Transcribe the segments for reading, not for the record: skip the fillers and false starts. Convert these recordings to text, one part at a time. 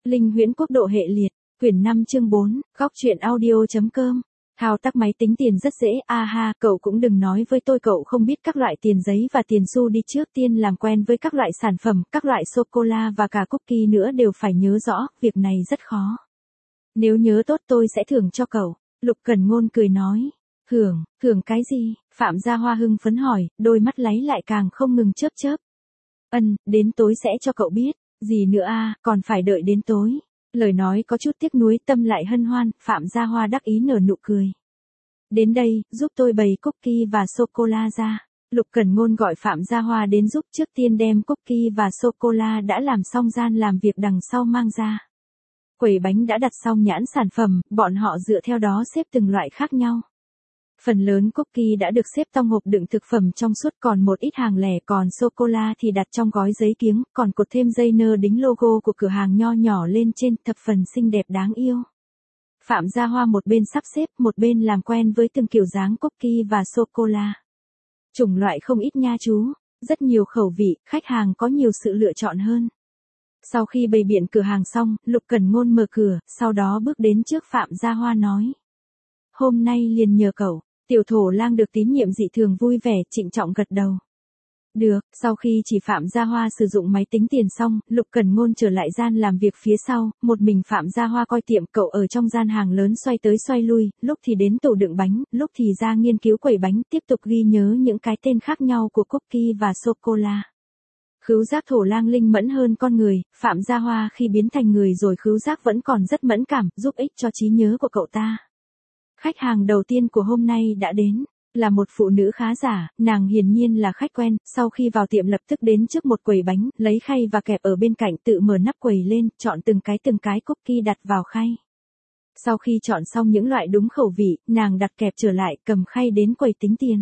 Linh huyễn quốc độ hệ liệt, quyển 5 chương 4, góc truyện audio.com. Thao tác máy tính tiền rất dễ, ha, cậu cũng đừng nói với tôi cậu không biết các loại tiền giấy và tiền xu đi, trước tiên làm quen với các loại sản phẩm, các loại sô-cô-la và cả cookie nữa đều phải nhớ rõ, việc này rất khó. Nếu nhớ tốt tôi sẽ thưởng cho cậu, Lục Cẩn Ngôn cười nói. Thưởng cái gì? Phạm Gia Hoa hưng phấn hỏi, đôi mắt láy lại càng không ngừng chớp chớp. Đến tối sẽ cho cậu biết, gì nữa còn phải đợi đến tối. Lời nói có chút tiếc nuối, tâm lại hân hoan, Phạm Gia Hoa đắc ý nở nụ cười. Đến đây, giúp tôi bày cookie và sô-cô-la ra. Lục Cẩn Ngôn gọi Phạm Gia Hoa đến giúp, trước tiên đem cookie và sô-cô-la đã làm xong gian làm việc đằng sau mang ra. Quầy bánh đã đặt xong nhãn sản phẩm, bọn họ dựa theo đó xếp từng loại khác nhau. Phần lớn cookie đã được xếp trong hộp đựng thực phẩm trong suốt, còn một ít hàng lẻ, còn sô-cô-la thì đặt trong gói giấy kiếng, còn cột thêm dây nơ đính logo của cửa hàng nho nhỏ lên trên, thập phần xinh đẹp đáng yêu. Phạm Gia Hoa một bên sắp xếp, một bên làm quen với từng kiểu dáng cookie và sô-cô-la. Chủng loại không ít nha chú, rất nhiều khẩu vị, khách hàng có nhiều sự lựa chọn hơn. Sau khi bày biện cửa hàng xong, Lục Cẩn Ngôn mở cửa, sau đó bước đến trước Phạm Gia Hoa nói. Hôm nay liền nhờ cậu. Tiểu Thổ Lang được tín nhiệm dị thường vui vẻ, trịnh trọng gật đầu. Được, sau khi chỉ Phạm Gia Hoa sử dụng máy tính tiền xong, Lục Cẩn Ngôn trở lại gian làm việc phía sau, một mình Phạm Gia Hoa coi tiệm, cậu ở trong gian hàng lớn xoay tới xoay lui, lúc thì đến tủ đựng bánh, lúc thì ra nghiên cứu quầy bánh, tiếp tục ghi nhớ những cái tên khác nhau của cookie và sô-cô-la. Khứu giác Thổ Lang linh mẫn hơn con người, Phạm Gia Hoa khi biến thành người rồi khứu giác vẫn còn rất mẫn cảm, giúp ích cho trí nhớ của cậu ta. Khách hàng đầu tiên của hôm nay đã đến, là một phụ nữ khá giả, nàng hiển nhiên là khách quen, sau khi vào tiệm lập tức đến trước một quầy bánh, lấy khay và kẹp ở bên cạnh, tự mở nắp quầy lên, chọn từng cái cookie đặt vào khay. Sau khi chọn xong những loại đúng khẩu vị, nàng đặt kẹp trở lại, cầm khay đến quầy tính tiền.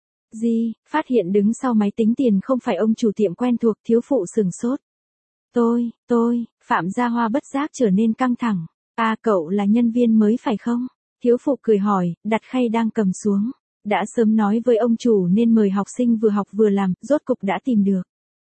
Phát hiện đứng sau máy tính tiền không phải ông chủ tiệm quen thuộc, thiếu phụ sửng sốt. Tôi, Phạm Gia Hoa bất giác trở nên căng thẳng. Cậu là nhân viên mới phải không? Thiếu phụ cười hỏi, đặt khay đang cầm xuống. Đã sớm nói với ông chủ nên mời học sinh vừa học vừa làm, rốt cục đã tìm được.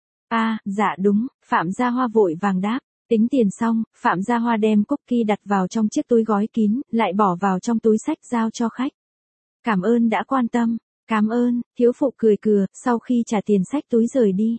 Dạ đúng, Phạm Gia Hoa vội vàng đáp. Tính tiền xong, Phạm Gia Hoa đem cookie đặt vào trong chiếc túi gói kín, lại bỏ vào trong túi xách giao cho khách. Cảm ơn đã quan tâm. Cảm ơn, thiếu phụ cười cừa, sau khi trả tiền xách túi rời đi.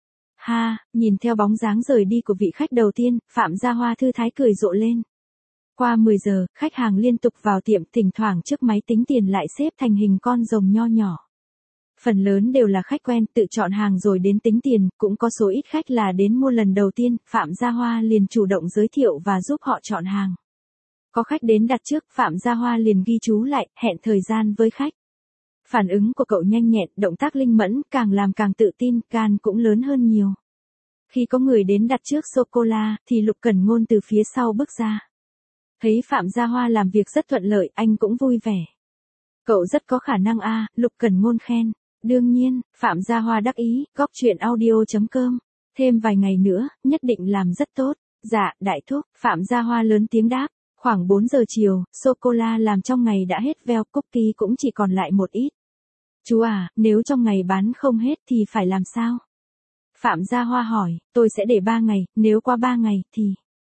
Nhìn theo bóng dáng rời đi của vị khách đầu tiên, Phạm Gia Hoa thư thái cười rộ lên. Qua 10 giờ, khách hàng liên tục vào tiệm, thỉnh thoảng trước máy tính tiền lại xếp thành hình con rồng nho nhỏ. Phần lớn đều là khách quen, tự chọn hàng rồi đến tính tiền, cũng có số ít khách là đến mua lần đầu tiên, Phạm Gia Hoa liền chủ động giới thiệu và giúp họ chọn hàng. Có khách đến đặt trước, Phạm Gia Hoa liền ghi chú lại, hẹn thời gian với khách. Phản ứng của cậu nhanh nhẹn, động tác linh mẫn, càng làm càng tự tin, gan cũng lớn hơn nhiều. Khi có người đến đặt trước sô-cô-la, thì Lục Cẩn Ngôn từ phía sau bước ra. Thấy Phạm Gia Hoa làm việc rất thuận lợi, anh cũng vui vẻ. Cậu rất có khả năng Lục Cẩn Ngôn khen. Đương nhiên, Phạm Gia Hoa đắc ý, góc truyện audio.com. Thêm vài ngày nữa, nhất định làm rất tốt. Dạ, đại thúc, Phạm Gia Hoa lớn tiếng đáp. Khoảng 4 giờ chiều, sô-cô-la làm trong ngày đã hết veo, cookie cũng chỉ còn lại một ít. Chú nếu trong ngày bán không hết thì phải làm sao? Phạm Gia Hoa hỏi, tôi sẽ để 3 ngày, nếu qua 3 ngày thì...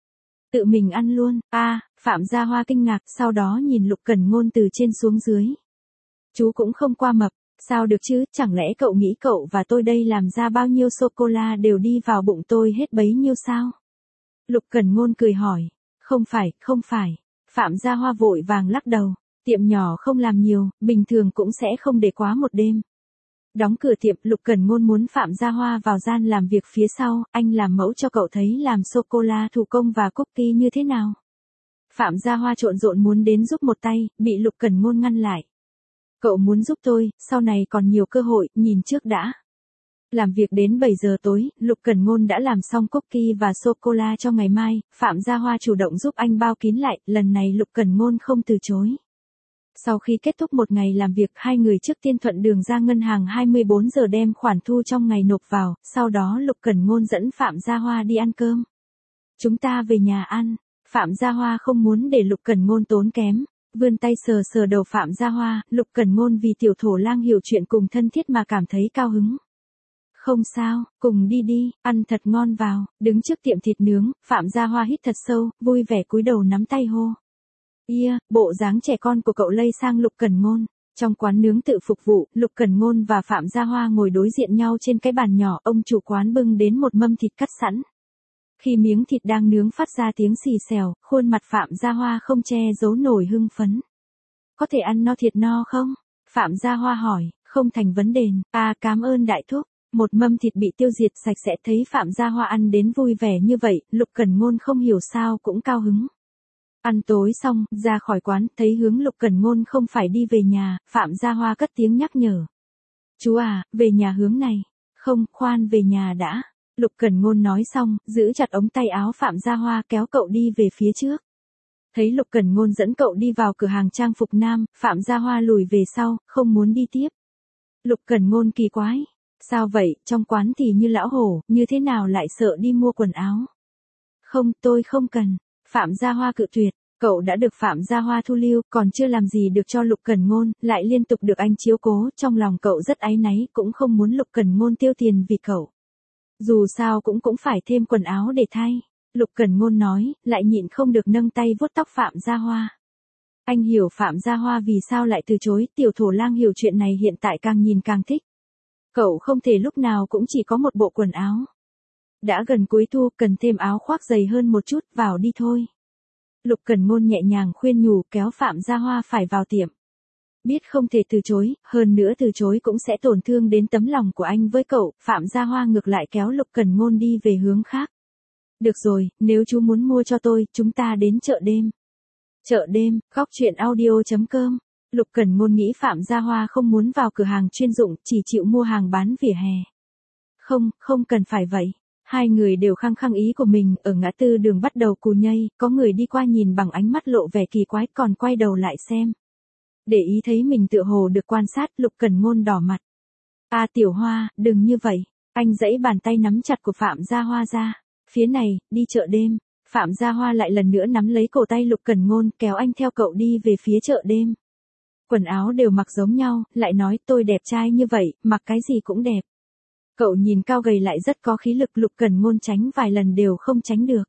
Tự mình ăn luôn. Phạm Gia Hoa kinh ngạc, sau đó nhìn Lục Cẩn Ngôn từ trên xuống dưới. Chú cũng không qua mập, sao được chứ, chẳng lẽ cậu nghĩ cậu và tôi đây làm ra bao nhiêu sô-cô-la đều đi vào bụng tôi hết bấy nhiêu sao? Lục Cẩn Ngôn cười hỏi, không phải. Phạm Gia Hoa vội vàng lắc đầu, tiệm nhỏ không làm nhiều, bình thường cũng sẽ không để quá một đêm. Đóng cửa tiệm, Lục Cẩn Ngôn muốn Phạm Gia Hoa vào gian làm việc phía sau, anh làm mẫu cho cậu thấy làm sô-cô-la thủ công và cookie như thế nào. Phạm Gia Hoa trộn rộn muốn đến giúp một tay, bị Lục Cẩn Ngôn ngăn lại. Cậu muốn giúp tôi, sau này còn nhiều cơ hội, nhìn trước đã. Làm việc đến 7 giờ tối, Lục Cẩn Ngôn đã làm xong cookie và sô-cô-la cho ngày mai, Phạm Gia Hoa chủ động giúp anh bao kín lại, lần này Lục Cẩn Ngôn không từ chối. Sau khi kết thúc một ngày làm việc, hai người trước tiên thuận đường ra ngân hàng 24 giờ đem khoản thu trong ngày nộp vào, sau đó Lục Cẩn Ngôn dẫn Phạm Gia Hoa đi ăn cơm. Chúng ta về nhà ăn. Phạm Gia Hoa không muốn để Lục Cẩn Ngôn tốn kém, vươn tay sờ đầu Phạm Gia Hoa, Lục Cẩn Ngôn vì Tiểu Thổ Lang hiểu chuyện cùng thân thiết mà cảm thấy cao hứng. Không sao, cùng đi đi, ăn thật ngon vào, đứng trước tiệm thịt nướng, Phạm Gia Hoa hít thật sâu, vui vẻ cúi đầu nắm tay hô. Bộ dáng trẻ con của cậu lây sang Lục Cẩn Ngôn. Trong quán nướng tự phục vụ, Lục Cẩn Ngôn và Phạm Gia Hoa ngồi đối diện nhau trên cái bàn nhỏ, ông chủ quán bưng đến một mâm thịt cắt sẵn. Khi miếng thịt đang nướng phát ra tiếng xì xèo, khuôn mặt Phạm Gia Hoa không che giấu nổi hưng phấn. Có thể ăn no thiệt no không? Phạm Gia Hoa hỏi, không thành vấn đề, cảm ơn đại thúc. Một mâm thịt bị tiêu diệt sạch sẽ, thấy Phạm Gia Hoa ăn đến vui vẻ như vậy, Lục Cẩn Ngôn không hiểu sao cũng cao hứng. Ăn tối xong, ra khỏi quán, thấy hướng Lục Cẩn Ngôn không phải đi về nhà, Phạm Gia Hoa cất tiếng nhắc nhở. Chú à, về nhà hướng này. Không, khoan về nhà đã. Lục Cẩn Ngôn nói xong, giữ chặt ống tay áo Phạm Gia Hoa kéo cậu đi về phía trước. Thấy Lục Cẩn Ngôn dẫn cậu đi vào cửa hàng trang phục nam, Phạm Gia Hoa lùi về sau, không muốn đi tiếp. Lục Cẩn Ngôn kỳ quái. Sao vậy, trong quán thì như lão hổ, như thế nào lại sợ đi mua quần áo? Không, tôi không cần. Phạm Gia Hoa cự tuyệt, cậu đã được Phạm Gia Hoa thu lưu, còn chưa làm gì được cho Lục Cẩn Ngôn, lại liên tục được anh chiếu cố, trong lòng cậu rất áy náy, cũng không muốn Lục Cẩn Ngôn tiêu tiền vì cậu. Dù sao cũng phải thêm quần áo để thay. Lục Cẩn Ngôn nói, lại nhịn không được nâng tay vuốt tóc Phạm Gia Hoa. Anh hiểu Phạm Gia Hoa vì sao lại từ chối, tiểu thổ lang hiểu chuyện này hiện tại càng nhìn càng thích. Cậu không thể lúc nào cũng chỉ có một bộ quần áo. Đã gần cuối thu, cần thêm áo khoác dày hơn một chút, vào đi thôi. Lục Cẩn Ngôn nhẹ nhàng khuyên nhủ, kéo Phạm Gia Hoa phải vào tiệm. Biết không thể từ chối, hơn nữa từ chối cũng sẽ tổn thương đến tấm lòng của anh với cậu, Phạm Gia Hoa ngược lại kéo Lục Cẩn Ngôn đi về hướng khác. Được rồi, nếu chú muốn mua cho tôi, chúng ta đến chợ đêm. Chợ đêm, góc truyện audio.com. Lục Cẩn Ngôn nghĩ Phạm Gia Hoa không muốn vào cửa hàng chuyên dụng, chỉ chịu mua hàng bán vỉa hè. Không cần phải vậy. Hai người đều khăng khăng ý của mình, ở ngã tư đường bắt đầu cù nhây, có người đi qua nhìn bằng ánh mắt lộ vẻ kỳ quái, còn quay đầu lại xem. Để ý thấy mình tựa hồ được quan sát, Lục Cẩn Ngôn đỏ mặt. Tiểu Hoa, đừng như vậy. Anh giãy bàn tay nắm chặt của Phạm Gia Hoa ra. Phía này, đi chợ đêm. Phạm Gia Hoa lại lần nữa nắm lấy cổ tay Lục Cẩn Ngôn, kéo anh theo cậu đi về phía chợ đêm. Quần áo đều mặc giống nhau, lại nói tôi đẹp trai như vậy, mặc cái gì cũng đẹp. Cậu nhìn cao gầy lại rất có khí lực, Lục Cẩn Ngôn tránh vài lần đều không tránh được.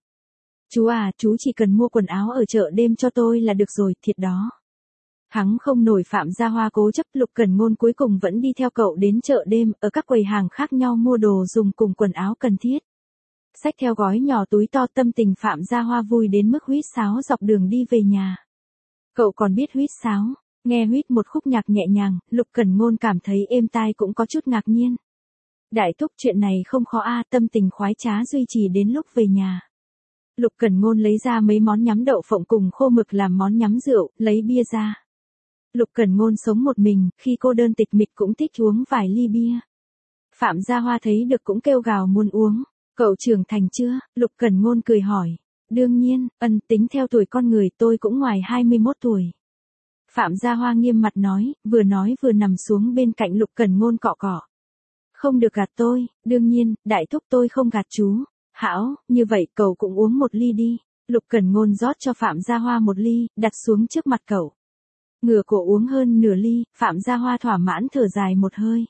Chú chỉ cần mua quần áo ở chợ đêm cho tôi là được rồi, thiệt đó. Hắn không nổi Phạm Gia Hoa cố chấp, Lục Cẩn Ngôn cuối cùng vẫn đi theo cậu đến chợ đêm, ở các quầy hàng khác nhau mua đồ dùng cùng quần áo cần thiết. Xách theo gói nhỏ túi to, tâm tình Phạm Gia Hoa vui đến mức huýt sáo dọc đường đi về nhà. Cậu còn biết huýt sáo, nghe huýt một khúc nhạc nhẹ nhàng, Lục Cẩn Ngôn cảm thấy êm tai cũng có chút ngạc nhiên. Đại thúc, chuyện này không khó tâm tình khoái trá duy trì đến lúc về nhà. Lục Cẩn Ngôn lấy ra mấy món nhắm đậu phộng cùng khô mực làm món nhắm rượu, lấy bia ra. Lục Cẩn Ngôn sống một mình, khi cô đơn tịch mịch cũng thích uống vài ly bia. Phạm Gia Hoa thấy được cũng kêu gào muốn uống. Cậu trưởng thành chưa? Lục Cẩn Ngôn cười hỏi. Đương nhiên, tính theo tuổi con người tôi cũng ngoài 21 tuổi. Phạm Gia Hoa nghiêm mặt nói vừa nằm xuống bên cạnh Lục Cẩn Ngôn cọ cọ. Không được gạt tôi, đương nhiên, đại thúc tôi không gạt chú. Hảo, như vậy cậu cũng uống một ly đi. Lục Cẩn Ngôn rót cho Phạm Gia Hoa một ly, đặt xuống trước mặt cậu. Ngửa cổ uống hơn nửa ly, Phạm Gia Hoa thỏa mãn thở dài một hơi.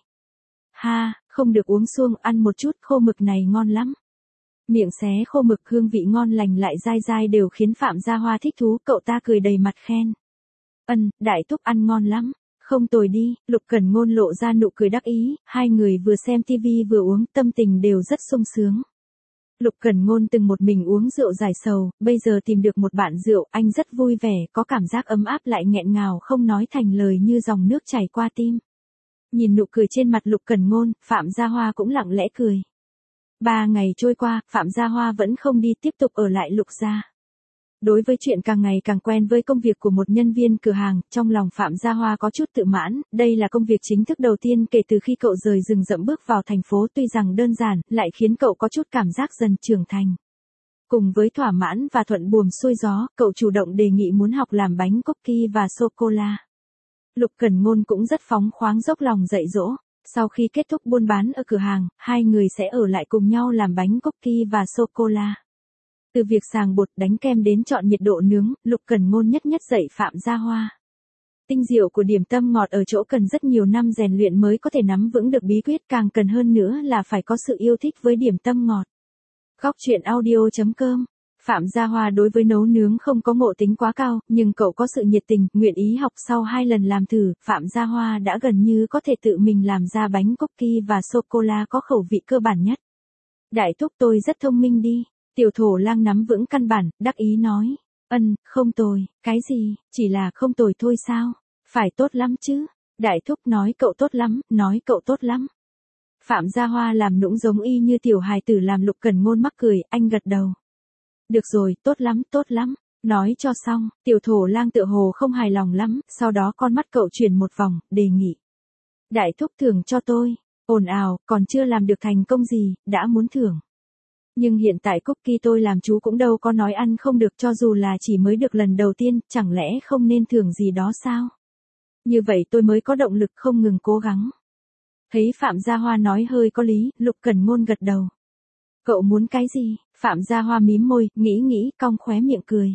Không được uống xuông, ăn một chút, khô mực này ngon lắm. Miệng xé khô mực, hương vị ngon lành lại dai dai đều khiến Phạm Gia Hoa thích thú, cậu ta cười đầy mặt khen. Đại thúc ăn ngon lắm. Không tồi đi, Lục Cẩn Ngôn lộ ra nụ cười đắc ý, hai người vừa xem tivi vừa uống, tâm tình đều rất sung sướng. Lục Cẩn Ngôn từng một mình uống rượu giải sầu, bây giờ tìm được một bạn rượu, anh rất vui vẻ, có cảm giác ấm áp lại nghẹn ngào không nói thành lời như dòng nước chảy qua tim. Nhìn nụ cười trên mặt Lục Cẩn Ngôn, Phạm Gia Hoa cũng lặng lẽ cười. 3 ngày trôi qua, Phạm Gia Hoa vẫn không đi, tiếp tục ở lại Lục gia. Đối với chuyện càng ngày càng quen với công việc của một nhân viên cửa hàng, trong lòng Phạm Gia Hoa có chút tự mãn, đây là công việc chính thức đầu tiên kể từ khi cậu rời rừng rậm bước vào thành phố, tuy rằng đơn giản, lại khiến cậu có chút cảm giác dần trưởng thành. Cùng với thỏa mãn và thuận buồm xuôi gió, cậu chủ động đề nghị muốn học làm bánh cookie và sô-cô-la. Lục Cẩn Ngôn cũng rất phóng khoáng dốc lòng dạy dỗ. Sau khi kết thúc buôn bán ở cửa hàng, hai người sẽ ở lại cùng nhau làm bánh cookie và sô-cô-la. Từ việc sàng bột đánh kem đến chọn nhiệt độ nướng, Lục Cẩn Ngôn nhất nhất dạy Phạm Gia Hoa. Tinh diệu của điểm tâm ngọt ở chỗ cần rất nhiều năm rèn luyện mới có thể nắm vững được bí quyết, càng cần hơn nữa là phải có sự yêu thích với điểm tâm ngọt. Góc chuyện audio.com. Phạm Gia Hoa đối với nấu nướng không có ngộ tính quá cao, nhưng cậu có sự nhiệt tình, nguyện ý học. Sau 2 lần làm thử, Phạm Gia Hoa đã gần như có thể tự mình làm ra bánh cookie và sô-cô-la có khẩu vị cơ bản nhất. Đại thúc tôi rất thông minh đi. Tiểu Thổ Lang nắm vững căn bản, đắc ý nói. Không tồi, cái gì, chỉ là không tồi thôi sao? Phải tốt lắm chứ. Đại thúc nói cậu tốt lắm, nói cậu tốt lắm. Phạm Gia Hoa làm nũng giống y như tiểu hài tử làm Lục Cẩn Ngôn mắc cười, anh gật đầu. Được rồi, tốt lắm. Nói cho xong, Tiểu Thổ Lang tựa hồ không hài lòng lắm, sau đó con mắt cậu chuyển một vòng, đề nghị. Đại thúc thưởng cho tôi. Ồn ào, còn chưa làm được thành công gì, đã muốn thưởng. Nhưng hiện tại cookie tôi làm chú cũng đâu có nói ăn không được, cho dù là chỉ mới được lần đầu tiên, chẳng lẽ không nên thưởng gì đó sao? Như vậy tôi mới có động lực không ngừng cố gắng. Thấy Phạm Gia Hoa nói hơi có lý, Lục Cẩn Ngôn gật đầu. Cậu muốn cái gì? Phạm Gia Hoa mím môi, nghĩ, cong khóe miệng cười.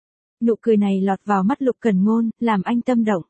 Nụ cười này lọt vào mắt Lục Cẩn Ngôn, làm anh tâm động.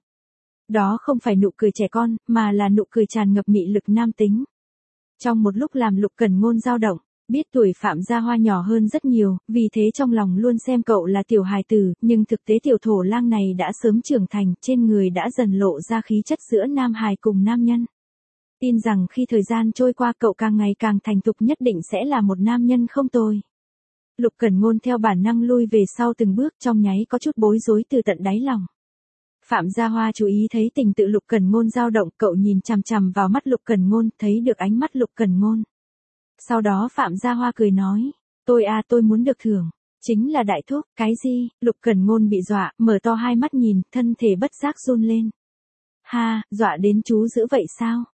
Đó không phải nụ cười trẻ con, mà là nụ cười tràn ngập mị lực nam tính. Trong một lúc làm Lục Cẩn Ngôn dao động, biết tuổi Phạm Gia Hoa nhỏ hơn rất nhiều, vì thế trong lòng luôn xem cậu là tiểu hài tử, nhưng thực tế Tiểu Thổ Lang này đã sớm trưởng thành, trên người đã dần lộ ra khí chất giữa nam hài cùng nam nhân. Tin rằng khi thời gian trôi qua cậu càng ngày càng thành thục, nhất định sẽ là một nam nhân không tồi. Lục Cẩn Ngôn theo bản năng lui về sau từng bước, trong nháy có chút bối rối từ tận đáy lòng. Phạm Gia Hoa chú ý thấy tình tự Lục Cẩn Ngôn dao động, cậu nhìn chằm chằm vào mắt Lục Cẩn Ngôn, thấy được ánh mắt Lục Cẩn Ngôn. Sau đó Phạm Gia Hoa cười nói, tôi muốn được thưởng. Chính là đại thúc, cái gì? Lục Cẩn Ngôn bị dọa, mở to hai mắt nhìn, thân thể bất giác run lên. Ha, dọa đến chú dữ vậy sao?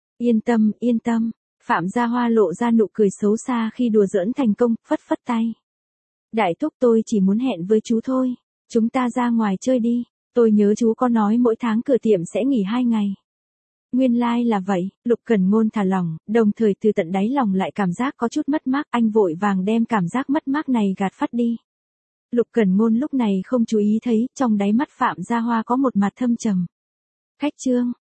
Yên tâm. Phạm Gia Hoa lộ ra nụ cười xấu xa khi đùa giỡn thành công, phất tay. Đại thúc tôi chỉ muốn hẹn với chú thôi. Chúng ta ra ngoài chơi đi. Tôi nhớ chú có nói mỗi tháng cửa tiệm sẽ nghỉ 2 ngày. Nguyên lai là vậy, Lục Cẩn Ngôn thả lỏng, đồng thời từ tận đáy lòng lại cảm giác có chút mất mát, anh vội vàng đem cảm giác mất mát này gạt phát đi. Lục Cẩn Ngôn lúc này không chú ý thấy, trong đáy mắt Phạm Gia Hoa có một mặt thâm trầm. Khách trương,